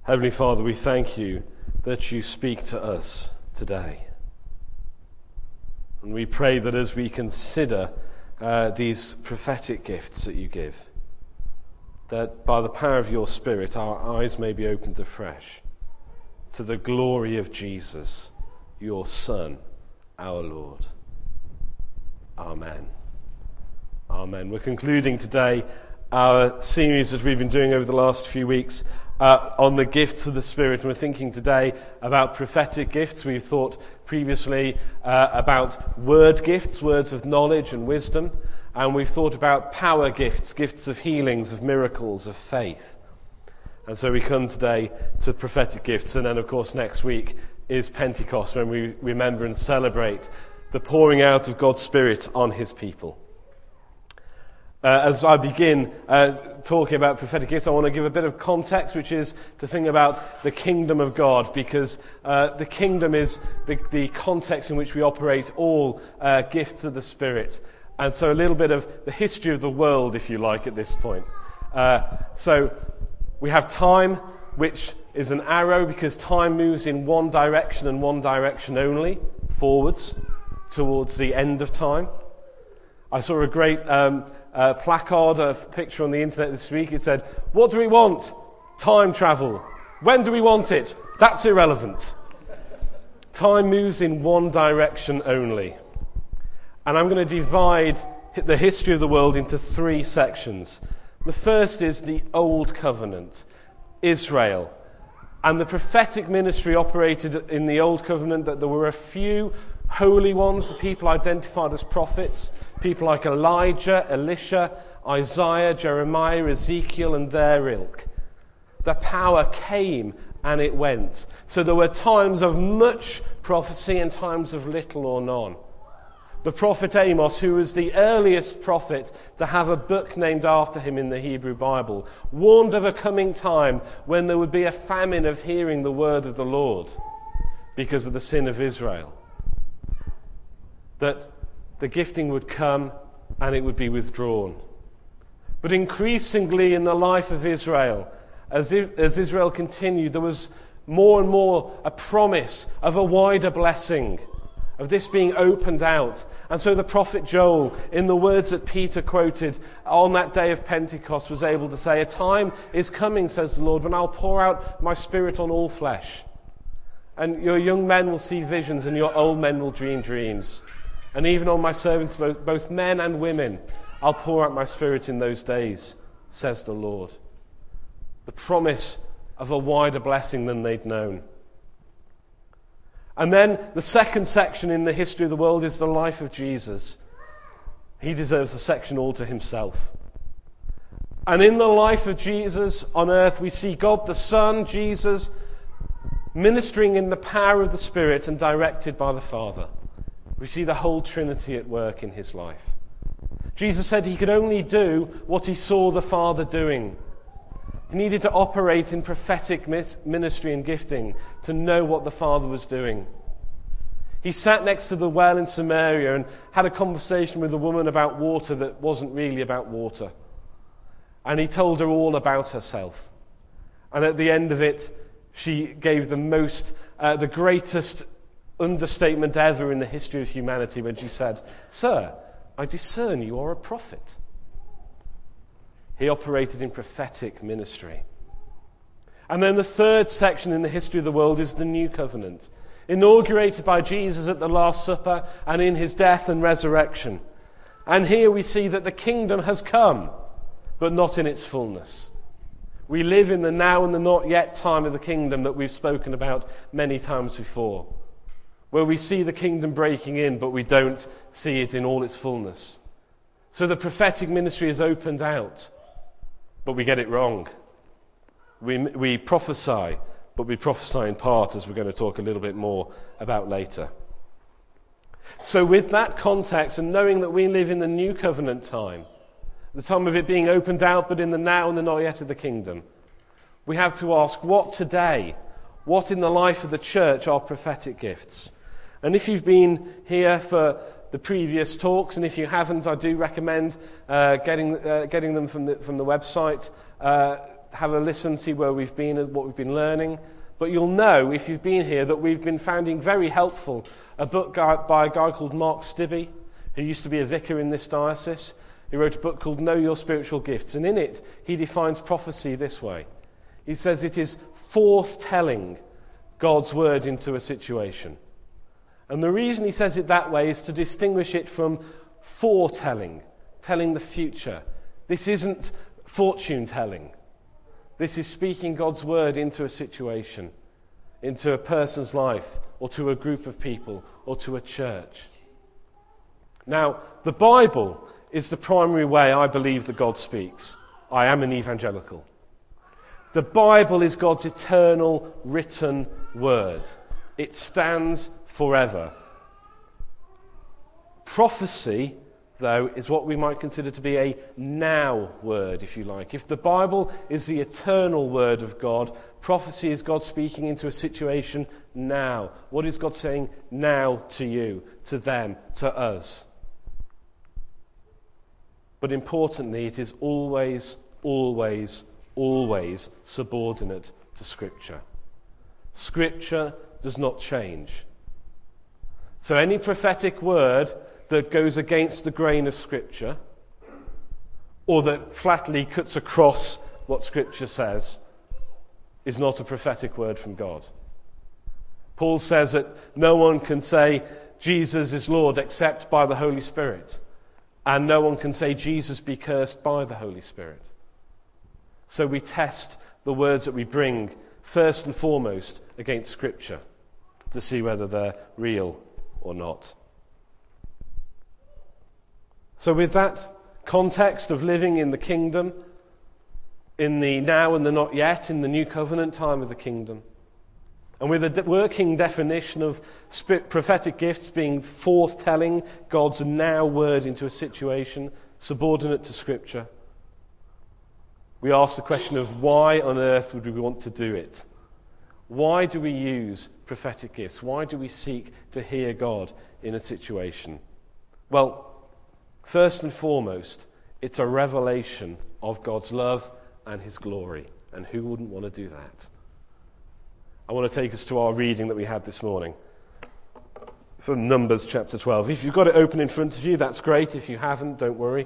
Heavenly Father, we thank you that you speak to us today. And we pray that as we consider these prophetic gifts that you give, that by the power of your Spirit, our eyes may be opened afresh to the glory of Jesus, your Son, our Lord. Amen. Amen. We're concluding today our series that we've been doing over the last few weeks on the gifts of the Spirit. And we're thinking today about prophetic gifts. We've thought previously about word gifts, words of knowledge and wisdom. And we've thought about power gifts, gifts of healings, of miracles, of faith. And so we come today to prophetic gifts. And then, of course, next week is Pentecost, when we remember and celebrate the pouring out of God's Spirit on his people. As I begin talking about prophetic gifts, I want to give a bit of context, which is to think about the kingdom of God, because the kingdom is the context in which we operate all gifts of the Spirit. And so a little bit of the history of the world, if you like, at this point. So we have time, which is an arrow, because time moves in one direction and one direction only, forwards, towards the end of time. I saw a great placard, a picture on the internet this week. It said, "What do we want? Time travel. When do we want it? That's irrelevant." Time moves in one direction only. And I'm going to divide the history of the world into three sections. The first is the Old Covenant, Israel. And the prophetic ministry operated in the Old Covenant, that there were a few holy ones, the people identified as prophets, people like Elijah, Elisha, Isaiah, Jeremiah, Ezekiel, and their ilk. The power came and it went. So there were times of much prophecy and times of little or none. The prophet Amos, who was the earliest prophet to have a book named after him in the Hebrew Bible, warned of a coming time when there would be a famine of hearing the word of the Lord because of the sin of Israel. That the gifting would come and it would be withdrawn. But increasingly in the life of Israel, as Israel continued, there was more and more a promise of a wider blessing, of this being opened out. And so the prophet Joel, in the words that Peter quoted on that day of Pentecost, was able to say, "A time is coming, says the Lord, when I'll pour out my Spirit on all flesh. And your young men will see visions, and your old men will dream dreams. And even on my servants, both men and women, I'll pour out my Spirit in those days, says the Lord." The promise of a wider blessing than they'd known. And then the second section in the history of the world is the life of Jesus. He deserves a section all to himself. And in the life of Jesus on earth, we see God the Son, Jesus, ministering in the power of the Spirit and directed by the Father. We see the whole Trinity at work in his life. Jesus said he could only do what he saw the Father doing. He needed to operate in prophetic ministry and gifting to know what the Father was doing. He sat next to the well in Samaria and had a conversation with a woman about water that wasn't really about water. And he told her all about herself. And at the end of it, she gave the greatest understatement ever in the history of humanity when she said, "Sir, I discern you are a prophet." He operated in prophetic ministry. And then the third section in the history of the world is the New Covenant, inaugurated by Jesus at the Last Supper and in his death and resurrection. And here we see that the kingdom has come, but not in its fullness. We live in the now and the not yet time of the kingdom that we've spoken about many times before, where we see the kingdom breaking in, but we don't see it in all its fullness. So the prophetic ministry is opened out, but we get it wrong. We prophesy, but we prophesy in part, as we're going to talk a little bit more about later. So with that context, and knowing that we live in the New Covenant time, the time of it being opened out, but in the now and the not yet of the kingdom, we have to ask, what today, what in the life of the church are prophetic gifts? And if you've been here for the previous talks, and if you haven't, I do recommend getting them from the website. have a listen, see where we've been and what we've been learning. But you'll know, if you've been here, that we've been finding very helpful a book by a guy called Mark Stibbe, who used to be a vicar in this diocese. He wrote a book called Know Your Spiritual Gifts, and in it he defines prophecy this way. He says it is forthtelling God's word into a situation. And the reason he says it that way is to distinguish it from foretelling, telling the future. This isn't fortune telling. This is speaking God's word into a situation, into a person's life, or to a group of people, or to a church. Now, the Bible is the primary way I believe that God speaks. I am an evangelical. The Bible is God's eternal written word. It stands forever. Prophecy, though, is what we might consider to be a now word, if you like. If the Bible is the eternal word of God, prophecy is God speaking into a situation now. What is God saying now to you, to them, to us? But importantly, it is always, always, always subordinate to Scripture. Scripture does not change. So any prophetic word that goes against the grain of Scripture, or that flatly cuts across what Scripture says, is not a prophetic word from God. Paul says that no one can say Jesus is Lord except by the Holy Spirit. And no one can say Jesus be cursed by the Holy Spirit. So we test the words that we bring first and foremost against Scripture to see whether they're real or not. So with that context of living in the kingdom, in the now and the not yet, in the new covenant time of the kingdom, and with a working definition of prophetic gifts being forthtelling God's now word into a situation, subordinate to Scripture, we ask the question of why on earth would we want to do it? Why do we use prophetic gifts? Why do we seek to hear God in a situation? Well, first and foremost, it's a revelation of God's love and his glory. And who wouldn't want to do that? I want to take us to our reading that we had this morning from Numbers chapter 12. If you've got it open in front of you, that's great. If you haven't, don't worry.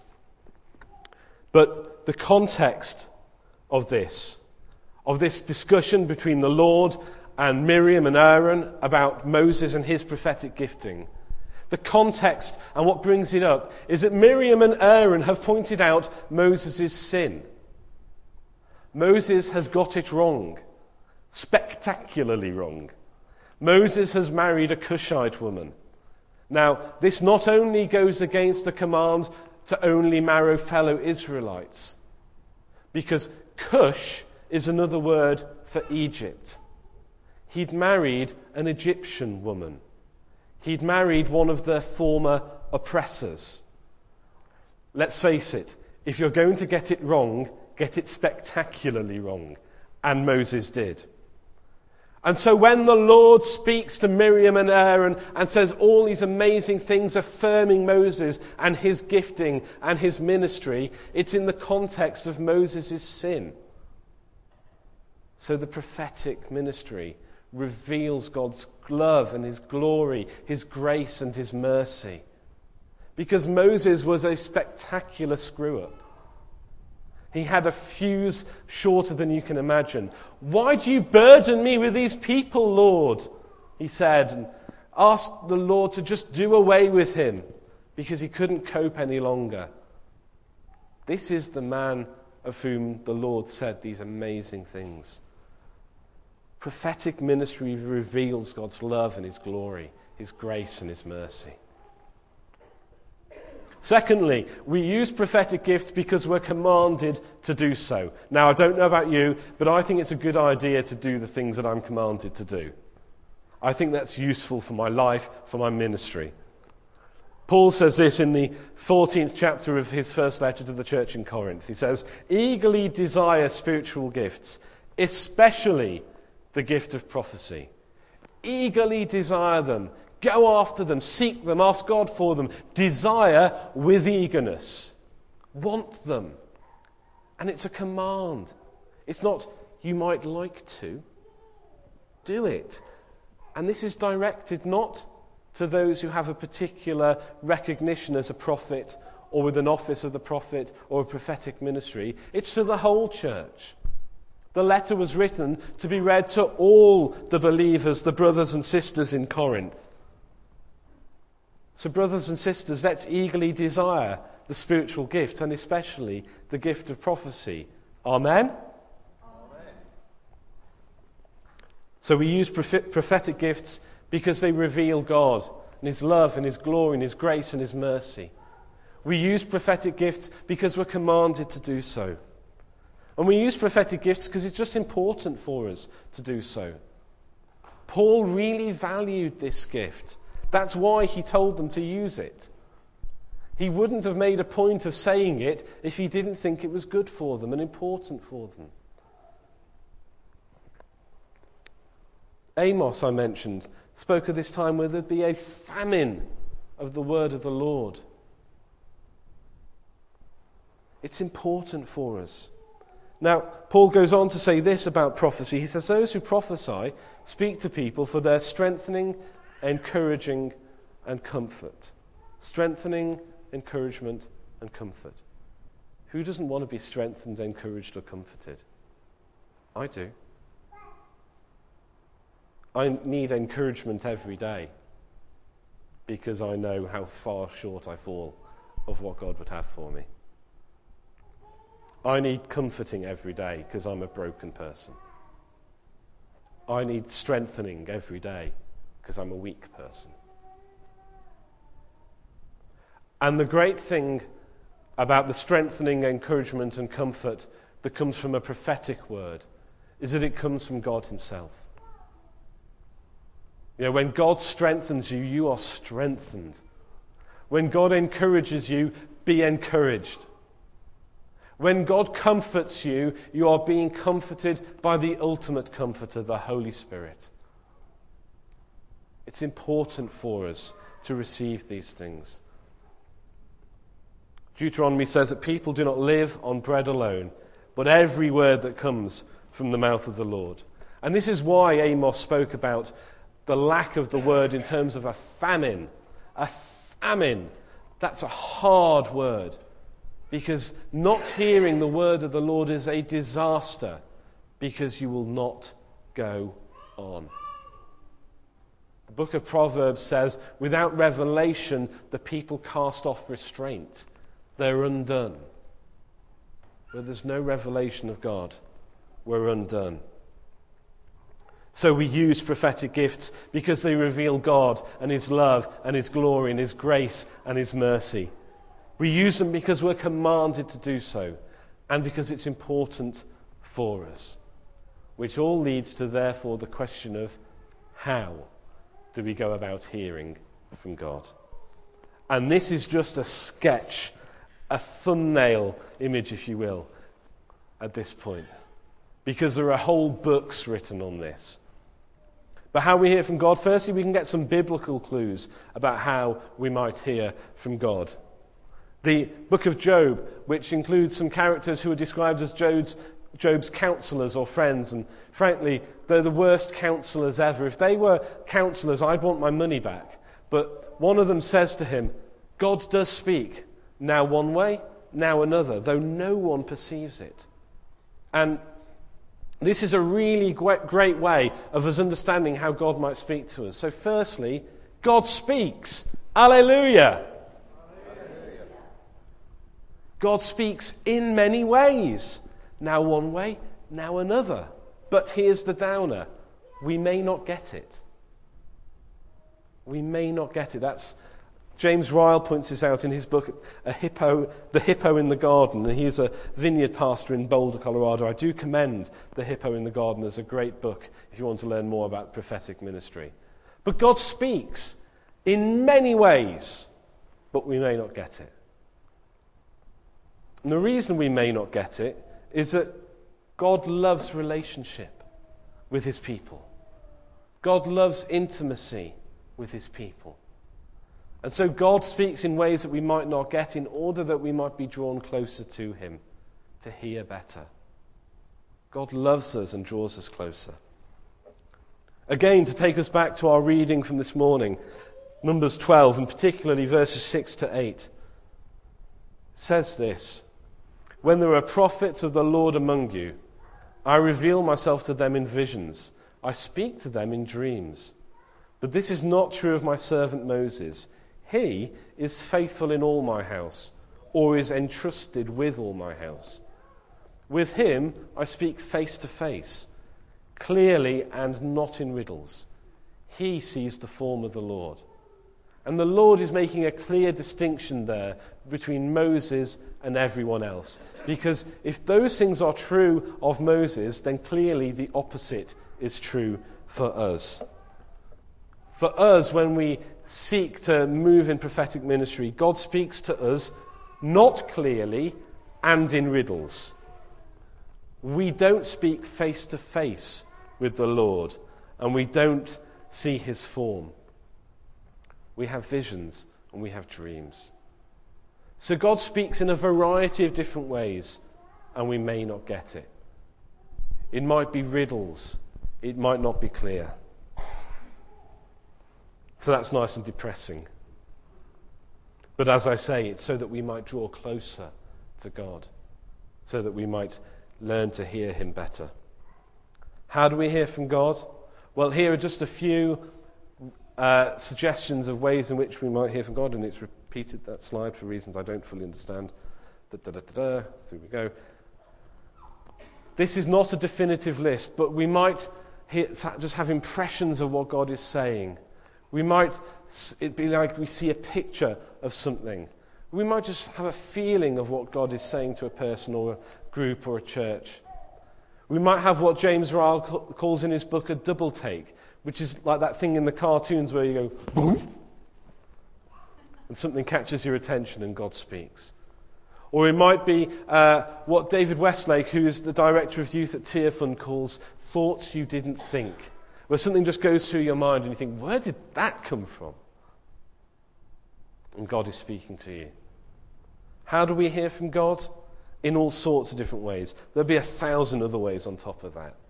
But the context of this discussion between the Lord and Miriam and Aaron about Moses and his prophetic gifting, the context and what brings it up is that Miriam and Aaron have pointed out Moses' sin. Moses has got it wrong. Spectacularly wrong. Moses has married a Cushite woman. Now, this not only goes against the command to only marry fellow Israelites, because Cush is another word for Egypt. He'd married an Egyptian woman. He'd married one of their former oppressors. Let's face it, if you're going to get it wrong, get it spectacularly wrong. And Moses did. And so when the Lord speaks to Miriam and Aaron and says all these amazing things affirming Moses and his gifting and his ministry, it's in the context of Moses' sin. So the prophetic ministry reveals God's love and his glory, his grace and his mercy. Because Moses was a spectacular screw-up. He had a fuse shorter than you can imagine. Why do you burden me with these people, Lord? He said, and asked the Lord to just do away with him because he couldn't cope any longer. This is the man of whom the Lord said these amazing things. Prophetic ministry reveals God's love and his glory, his grace and his mercy. Secondly, we use prophetic gifts because we're commanded to do so. Now, I don't know about you, but I think it's a good idea to do the things that I'm commanded to do. I think that's useful for my life, for my ministry. Paul says this in the 14th chapter of his first letter to the church in Corinth. He says, "Eagerly desire spiritual gifts, especially the gift of prophecy." Eagerly desire them. Go after them, seek them, ask God for them. Desire with eagerness. Want them. And it's a command It's not, you might like to. Do it. And this is directed not to those who have a particular recognition as a prophet or with an office of the prophet or a prophetic ministry. It's to the whole church. The letter was written to be read to all the believers, the brothers and sisters in Corinth. So brothers and sisters, let's eagerly desire the spiritual gifts, and especially the gift of prophecy. Amen? Amen. So we use prophetic gifts because they reveal God and His love and His glory and His grace and His mercy. We use prophetic gifts because we're commanded to do so. And we use prophetic gifts because it's just important for us to do so. Paul really valued this gift. That's why he told them to use it. He wouldn't have made a point of saying it if he didn't think it was good for them and important for them. Amos, I mentioned, spoke of this time where there'd be a famine of the word of the Lord. It's important for us. Now, Paul goes on to say this about prophecy. He says, those who prophesy speak to people for their strengthening, encouraging, and comfort. Strengthening, encouragement, and comfort. Who doesn't want to be strengthened, encouraged, or comforted? I do. I need encouragement every day because I know how far short I fall of what God would have for me. I need comforting every day because I'm a broken person. I need strengthening every day because I'm a weak person. And the great thing about the strengthening, encouragement, and comfort that comes from a prophetic word is that it comes from God Himself. You know, when God strengthens you, you are strengthened. When God encourages you, be encouraged. When God comforts you, you are being comforted by the ultimate comforter, the Holy Spirit. It's important for us to receive these things. Deuteronomy says that people do not live on bread alone, but every word that comes from the mouth of the Lord. And this is why Amos spoke about the lack of the word in terms of a famine. A famine, that's a hard word. Because not hearing the word of the Lord is a disaster, because you will not go on. The book of Proverbs says, without revelation, the people cast off restraint. They're undone. Where there's no revelation of God, we're undone. So we use prophetic gifts because they reveal God and His love and His glory and His grace and His mercy. We use them because we're commanded to do so and because it's important for us, which all leads to, therefore, the question of how do we go about hearing from God? And this is just a sketch, a thumbnail image, if you will, at this point, because there are whole books written on this. But how we hear from God, firstly, we can get some biblical clues about how we might hear from God. The book of Job, which includes some characters who are described as Job's counselors or friends, and frankly, they're the worst counselors ever. If they were counselors, I'd want my money back. But one of them says to him, God does speak, now one way, now another, though no one perceives it. And this is a really great way of us understanding how God might speak to us. So firstly, God speaks. Alleluia! God speaks in many ways. Now one way, now another. But here's the downer. We may not get it. We may not get it. That's James Ryle points this out in his book, The Hippo in the Garden. And he's a vineyard pastor in Boulder, Colorado. I do commend The Hippo in the Garden as a great book if you want to learn more about prophetic ministry. But God speaks in many ways, but we may not get it. And the reason we may not get it is that God loves relationship with His people. God loves intimacy with His people. And so God speaks in ways that we might not get in order that we might be drawn closer to Him, to hear better. God loves us and draws us closer. Again, to take us back to our reading from this morning, Numbers 12, and particularly verses 6 to 8, says this: "When there are prophets of the Lord among you, I reveal myself to them in visions. I speak to them in dreams. But this is not true of my servant Moses. He is faithful in all my house, or is entrusted with all my house. With him I speak face to face, clearly and not in riddles. He sees the form of the Lord." And the Lord is making a clear distinction there between Moses and everyone else. Because if those things are true of Moses, then clearly the opposite is true for us. For us, when we seek to move in prophetic ministry, God speaks to us not clearly and in riddles. We don't speak face to face with the Lord, and we don't see his form. We have visions and we have dreams. So God speaks in a variety of different ways, and we may not get it. It might be riddles. It might not be clear. So that's nice and depressing. But as I say, it's so that we might draw closer to God, so that we might learn to hear him better. How do we hear from God? Well, here are just a few suggestions of ways in which we might hear from God, and it's repeated that slide for reasons I don't fully understand. Through we go. This is not a definitive list, but we might just have impressions of what God is saying. It'd be like we see a picture of something. We might just have a feeling of what God is saying to a person or a group or a church. We might have what James Ryle calls in his book a double take, which is like that thing in the cartoons where you go, boom, and something catches your attention and God speaks. Or it might be what David Westlake, who is the director of youth at Tear Fund, calls thoughts you didn't think, where something just goes through your mind and you think, where did that come from? And God is speaking to you. How do we hear from God? In all sorts of different ways. There'll be 1,000 other ways on top of that.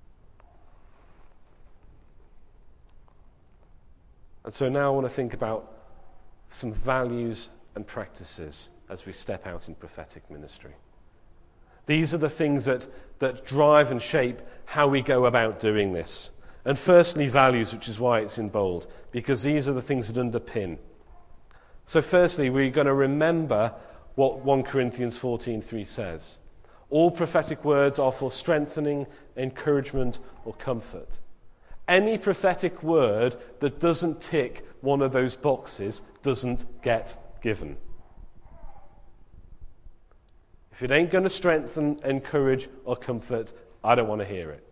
And so now I want to think about some values and practices as we step out in prophetic ministry. These are the things that drive and shape how we go about doing this. And firstly, values, which is why it's in bold, because these are the things that underpin. So firstly, we're going to remember what 1 Corinthians 14:3 says. All prophetic words are for strengthening, encouragement, or comfort. Any prophetic word that doesn't tick one of those boxes doesn't get given. If it ain't going to strengthen, encourage, or comfort, I don't want to hear it.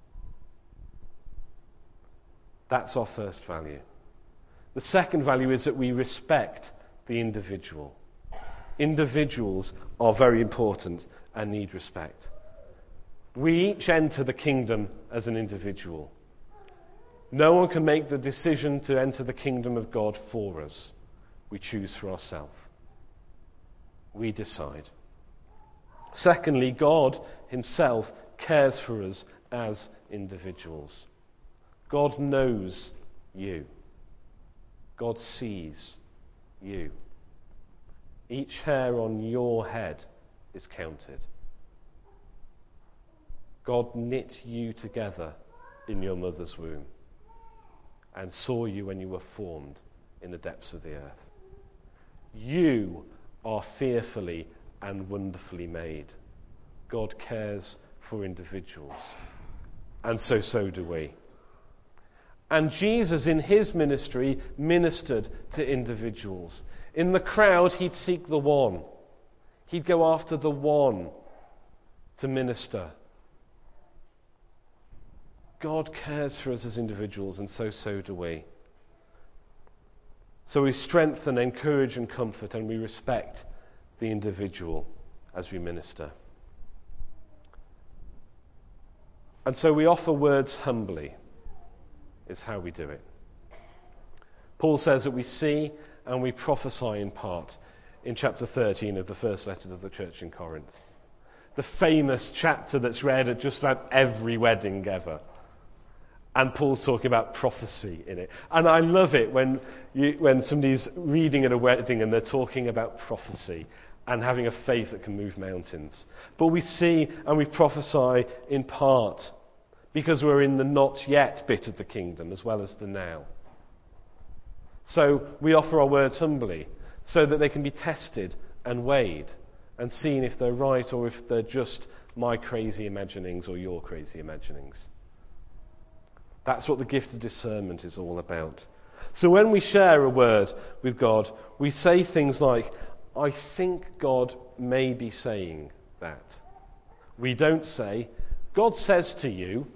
That's our first value. The second value is that we respect the individual. Individuals are very important and need respect. We each enter the kingdom as an individual. No one can make the decision to enter the kingdom of God for us. We choose for ourselves. We decide. Secondly, God himself cares for us as individuals. God knows you. God sees you. Each hair on your head is counted. God knit you together in your mother's womb and saw you when you were formed in the depths of the earth. You are fearfully and wonderfully made. God cares for individuals, and so do we. And Jesus, in his ministry, ministered to individuals. In the crowd, he'd seek the one. He'd go after the one to minister. God cares for us as individuals, and so do we. So we strengthen, encourage, and comfort, and we respect the individual as we minister. And so we offer words humbly, is how we do it. Paul says that we see and we prophesy in part in chapter 13 of the first letter to the church in Corinth. the famous chapter that's read at just about every wedding ever. And Paul's talking about prophecy in it. And I love it when somebody's reading at a wedding and they're talking about prophecy and having a faith that can move mountains. But we see and we prophesy in part because we're in the not yet bit of the kingdom as well as the now. So we offer our words humbly so that they can be tested and weighed and seen if they're right or if they're just my crazy imaginings or your crazy imaginings. That's what the gift of discernment is all about. So when we share a word with God, we say things like, I think God may be saying that. We don't say, God says to you,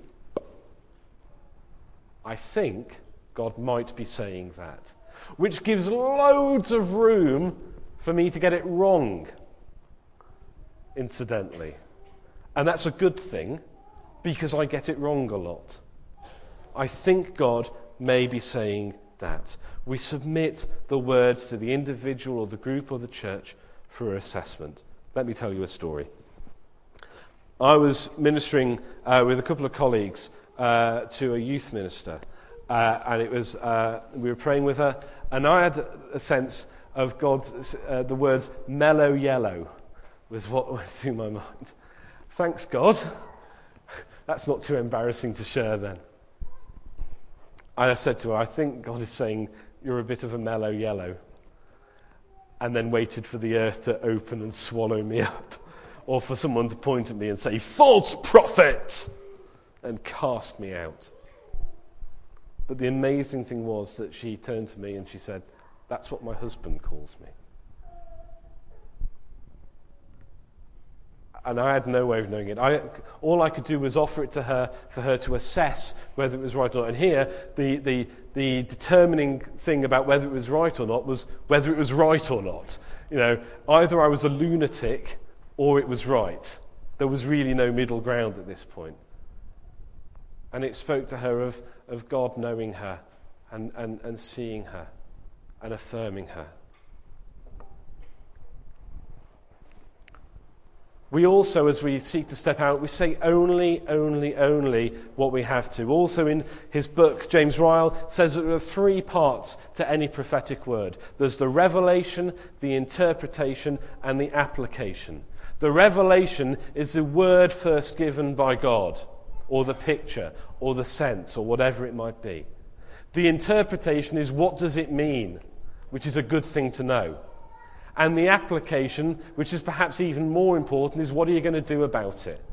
I think God might be saying that. Which gives loads of room for me to get it wrong, incidentally. And that's a good thing, because I get it wrong a lot. I think God may be saying that. We submit the words to the individual or the group or the church for assessment. Let me tell you a story. I was ministering with a couple of colleagues to a youth minister, and it was we were praying with her, and I had a sense of God's the words mellow yellow was what went through my mind. Thanks God. That's not too embarrassing to share then. I said to her, I think God is saying you're a bit of a mellow yellow, and then waited for the earth to open and swallow me up, or for someone to point at me and say, false prophet, and cast me out. But the amazing thing was that she turned to me and she said, that's what my husband calls me. And I had no way of knowing it. All I could do was offer it to her for her to assess whether it was right or not. And here, the determining thing about whether it was right or not was whether it was right or not. You know, either I was a lunatic or it was right. There was really no middle ground at this point. And it spoke to her of God knowing her and seeing her and affirming her. We also, as we seek to step out, we say only what we have to. Also in his book, James Ryle says that there are three parts to any prophetic word. There's the revelation, the interpretation, and the application. The revelation is the word first given by God, or the picture, or the sense, or whatever it might be. The interpretation is what does it mean, which is a good thing to know. And the application, which is perhaps even more important, is what are you going to do about it?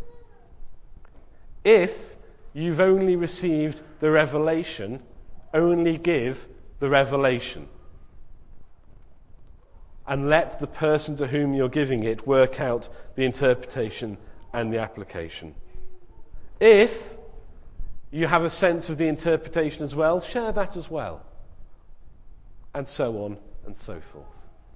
If you've only received the revelation, only give the revelation. And let the person to whom you're giving it work out the interpretation and the application. If you have a sense of the interpretation as well, share that as well. And so on and so forth.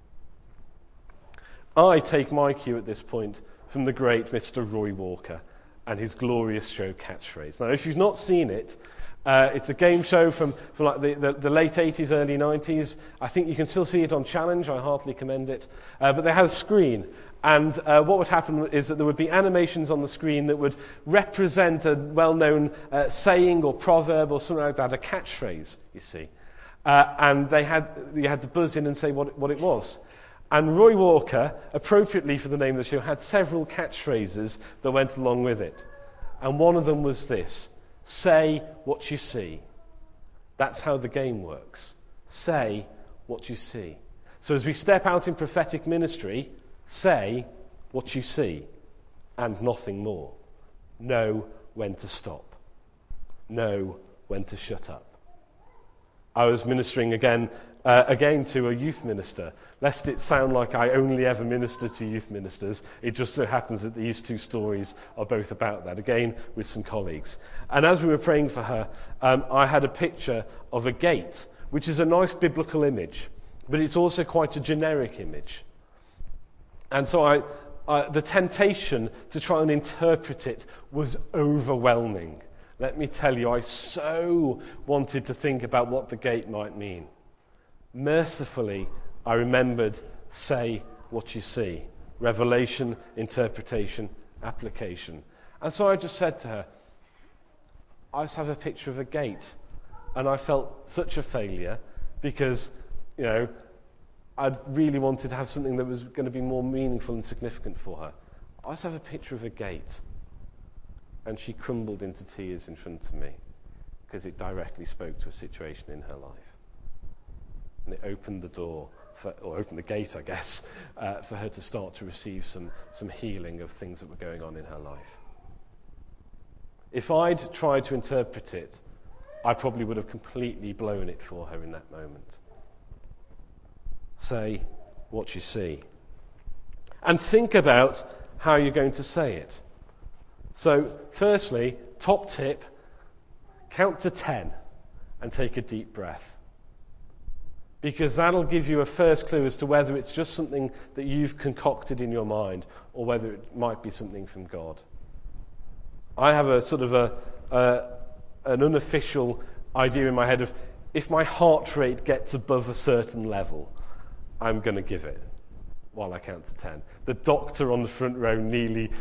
I take my cue at this point from the great Mr. Roy Walker and his glorious show Catchphrase. Now, if you've not seen it, it's a game show from like the late 80s, early 90s. I think you can still see it on Challenge. I heartily commend it. But they had a screen. And what would happen is that there would be animations on the screen that would represent a well-known saying or proverb or something like that, a catchphrase, you see. And you had to buzz in and say what it was. And Roy Walker, appropriately for the name of the show, had several catchphrases that went along with it. And one of them was this: say what you see. That's how the game works. Say what you see. So as we step out in prophetic ministry, say what you see and nothing more. Know when to stop. Know when to shut up. I was ministering again to a youth minister. Lest it sound like I only ever minister to youth ministers, it just so happens that these two stories are both about that, again with some colleagues. And as we were praying for her, I had a picture of a gate, which is a nice biblical image, but it's also quite a generic image. And so the temptation to try and interpret it was overwhelming. Let me tell you, I so wanted to think about what the gate might mean. Mercifully, I remembered, say what you see. Revelation, interpretation, application. And so I just said to her, I just have a picture of a gate. And I felt such a failure because, I really wanted to have something that was going to be more meaningful and significant for her. I just have a picture of a gate. And she crumbled into tears in front of me because it directly spoke to a situation in her life. And it opened the door, or opened the gate, I guess, for her to start to receive some healing of things that were going on in her life. If I'd tried to interpret it, I probably would have completely blown it for her in that moment. Say what you see. And think about how you're going to say it. So, firstly, top tip, count to 10 and take a deep breath. Because that'll give you a first clue as to whether it's just something that you've concocted in your mind or whether it might be something from God. I have a sort of an unofficial idea in my head of if my heart rate gets above a certain level, I'm going to give it while I count to 10. The doctor on the front row nearly,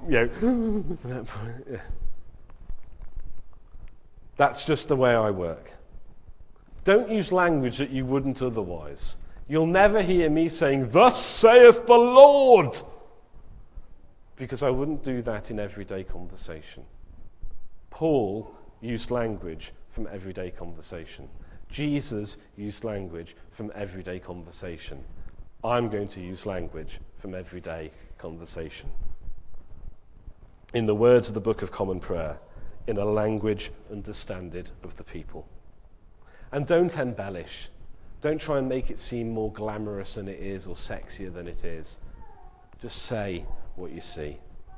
That's just the way I work. Don't use language that you wouldn't otherwise. You'll never hear me saying, "Thus saith the Lord," because I wouldn't do that in everyday conversation. Paul used language from everyday conversation. Jesus used language from everyday conversation. I'm going to use language from everyday conversation. In the words of the Book of Common Prayer, in a language understanded of the people. And don't embellish. Don't try and make it seem more glamorous than it is or sexier than it is. Just say what you see.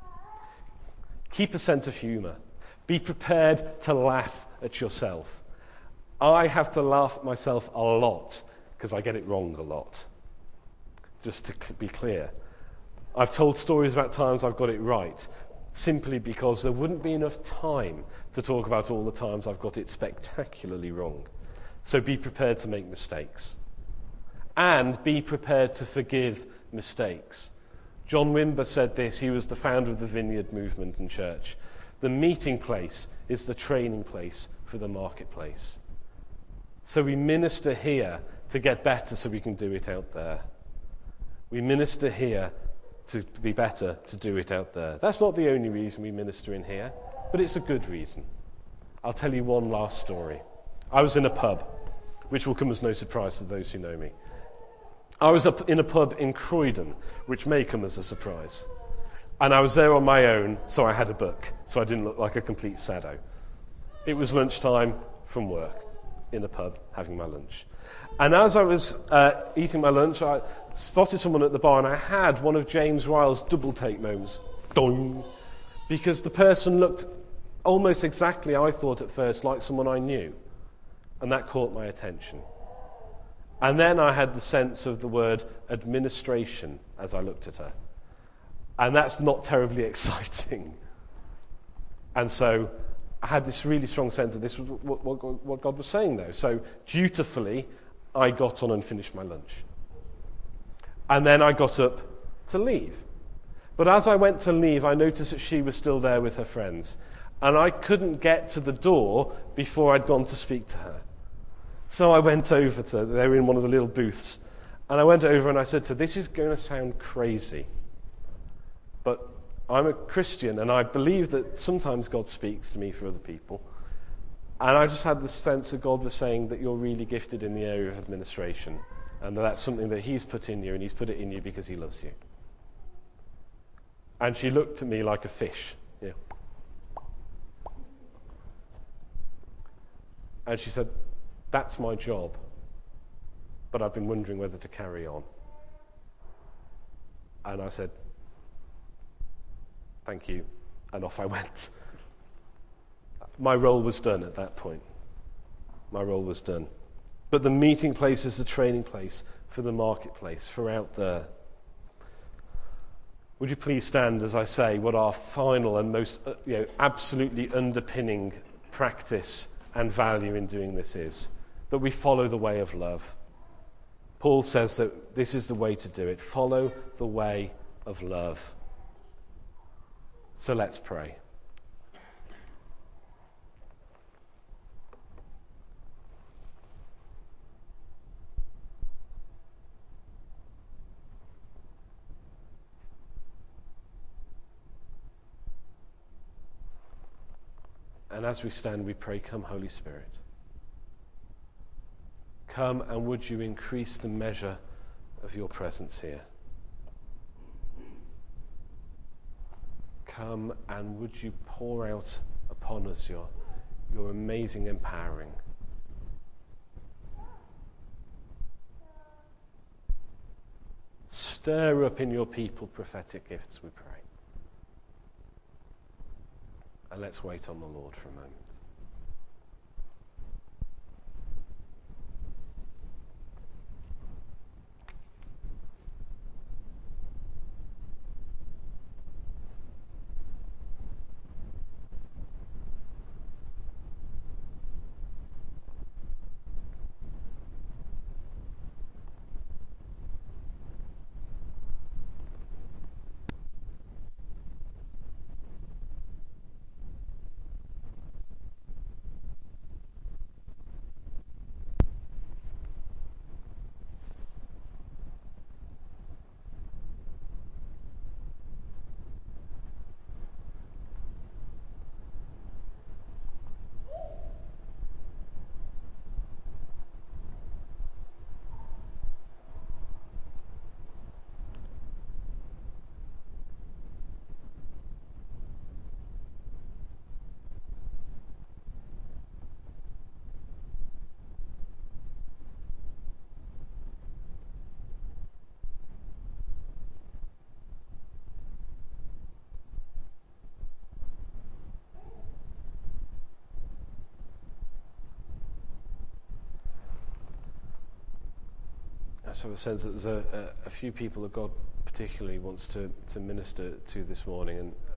Keep a sense of humour. Be prepared to laugh at yourself. I have to laugh at myself a lot because I get it wrong a lot. Just to be clear. I've told stories about times I've got it right simply because there wouldn't be enough time to talk about all the times I've got it spectacularly wrong. So be prepared to make mistakes. And be prepared to forgive mistakes. John Wimber said this. He was the founder of the Vineyard Movement and Church. The meeting place is the training place for the marketplace. So we minister here to get better so we can do it out there. We minister here to be better to do it out there. That's not the only reason we minister in here, but it's a good reason. I'll tell you one last story. I was in a pub, which will come as no surprise to those who know me. I was in a pub in Croydon, which may come as a surprise. And I was there on my own, so I had a book, so I didn't look like a complete saddo. It was lunchtime from work, in a pub, having my lunch. And as I was eating my lunch, I spotted someone at the bar, and I had one of James Ryle's double-take moments. Doing! Because the person looked almost exactly, I thought at first, like someone I knew. And that caught my attention. And then I had the sense of the word administration as I looked at her. And that's not terribly exciting. And so I had this really strong sense that this was what God was saying, though. So dutifully, I got on and finished my lunch. And then I got up to leave. But as I went to leave, I noticed that she was still there with her friends. And I couldn't get to the door before I'd gone to speak to her. So I went over to, they were in one of the little booths, and I went over and I said to her, "This is going to sound crazy, but I'm a Christian and I believe that sometimes God speaks to me for other people. And I just had the sense that God was saying that you're really gifted in the area of administration and that's something that he's put in you, and he's put it in you because he loves you." And she looked at me like a fish. Yeah. And she said, "That's my job, but I've been wondering whether to carry on." And I said, "Thank you," and off I went. My role was done at that point. My role was done. But the meeting place is the training place for the marketplace, for out there. Would you please stand as I say what our final and most absolutely underpinning practice and value in doing this is? That we follow the way of love. Paul says that this is the way to do it. Follow the way of love. So let's pray. And as we stand, we pray, come, Holy Spirit. Come, and would you increase the measure of your presence here? Come, and would you pour out upon us your amazing empowering. Stir up in your people prophetic gifts, we pray. And let's wait on the Lord for a moment. So I sense that there's a few people that God particularly wants to minister to this morning,